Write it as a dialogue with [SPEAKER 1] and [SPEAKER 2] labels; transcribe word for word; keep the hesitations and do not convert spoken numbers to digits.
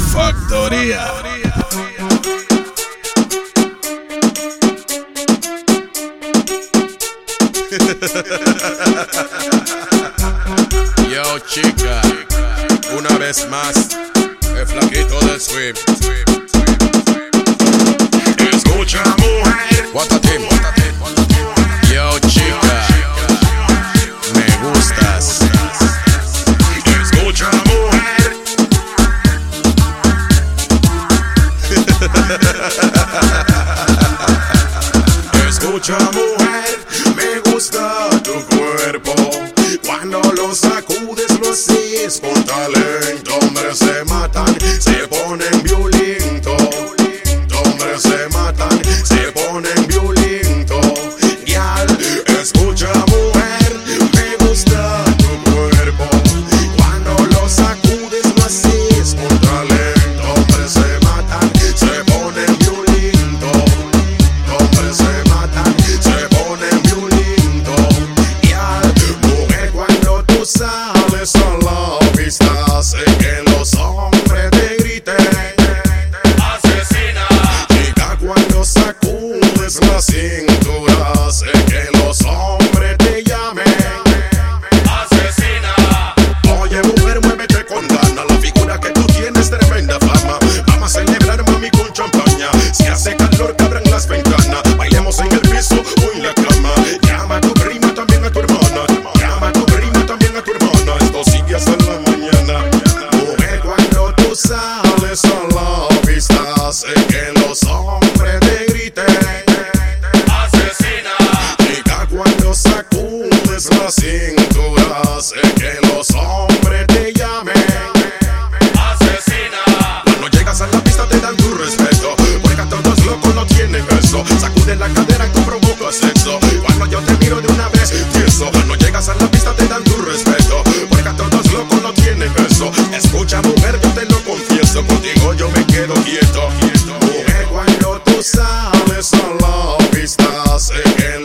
[SPEAKER 1] Factoría. Yo, chica, una vez más, el flaquito del swing. Escucha, mujer, guátate, guátate. Yo, chica, me gustas. Escucha, mujer. Escucha, mujer, me gusta tu cuerpo. Cuando lo sacudes lo haces con talento. Hombres se matan, se ponen violentos. Hombres se matan, se ponen violentos. Gal, escucha, mujer, me gusta tu cuerpo. Cuando lo sacudes lo haces con talento. Hombres se matan, se ponen violentos. Hombres se matan, se ponen violentos. Gal, mujer, cuando tú sales a la pista, sé que los hombres te griten asesina. Chica, cuando sacudes la cintura, sé que los hombres te llamen asesina. Oye, mujer, muévete con gana. La figura que tú tienes, tremenda fama. Vamos a celebrar, mami, con champaña. Si hace calor, que abran las ventanas. Bailemos en el piso o en la cama. Llama a tu prima, también a tu hermana. Llama a tu prima, también a tu hermana. Esto sigue hasta la mañana. Mujer, cuando tú sales a la pista, sé que los hombres te griten asesina. Chica, cuando sacudes la cintura, sé que los hombres te llamen asesina. Cuando llegas a la pista te dan tu respeto, porque a todos locos no tienen eso. Sacude la cadera y tú provocas sexo. Cuando yo te miro de una vez, tieso. Cuando llegas a la pista te dan tu respeto, porque a todos locos no tienen eso. Escucha, mujer, yo te lo confieso, contigo yo me quedo quieto. Mujer, cuando tú sales a la pista, sé que